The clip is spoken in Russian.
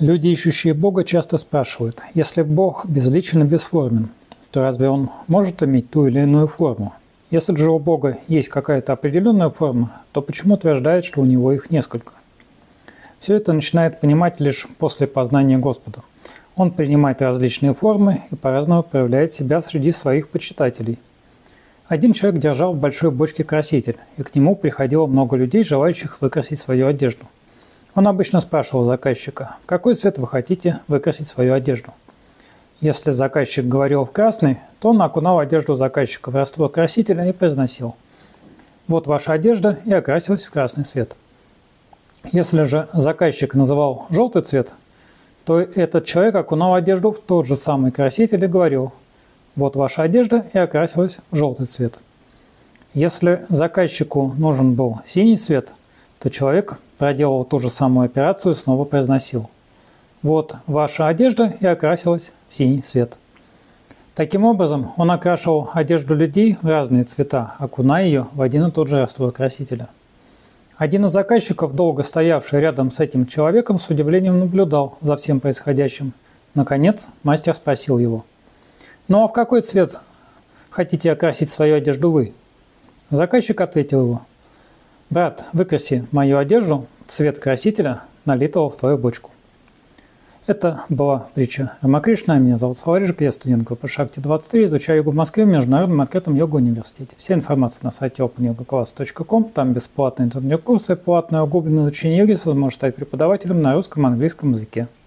Люди, ищущие Бога, часто спрашивают, если Бог безличен и бесформен, то разве Он может иметь ту или иную форму? Если же у Бога есть какая-то определенная форма, то почему утверждает, что у Него их несколько? Все это начинает понимать лишь после познания Господа. Он принимает различные формы и по-разному проявляет себя среди своих почитателей. Один человек держал в большой бочке краситель, и к нему приходило много людей, желающих выкрасить свою одежду. Он обычно спрашивал заказчика, в какой цвет вы хотите выкрасить свою одежду. Если заказчик говорил в красный, то он окунал одежду заказчика в раствор красителя и произносил: «Вот ваша одежда», и окрасилась в красный цвет. Если же заказчик называл желтый цвет, то этот человек окунал одежду в тот же самый краситель и говорил: «Вот ваша одежда», и окрасилась в желтый цвет. Если заказчику нужен был синий цвет, то человек проделал ту же самую операцию и снова произносил: «Вот ваша одежда», и окрасилась в синий цвет. Таким образом, он окрашивал одежду людей в разные цвета, окуная ее в один и тот же раствор красителя. Один из заказчиков, долго стоявший рядом с этим человеком, с удивлением наблюдал за всем происходящим. Наконец, мастер спросил его: «Ну а в какой цвет хотите окрасить свою одежду вы?» Заказчик ответил ему: «Брат, выкраси мою одежду в цвет красителя, налитого в твою бочку». Это была притча Рамакришна. Меня зовут Саларижик, я студент группы Шакти-23, изучаю йогу в Москве в Международном открытом йога-университете. Вся информация на сайте openyogaclass.com, там бесплатные интернет-курсы, платное углубленное изучение йоги, сможешь стать преподавателем на русском и английском языке.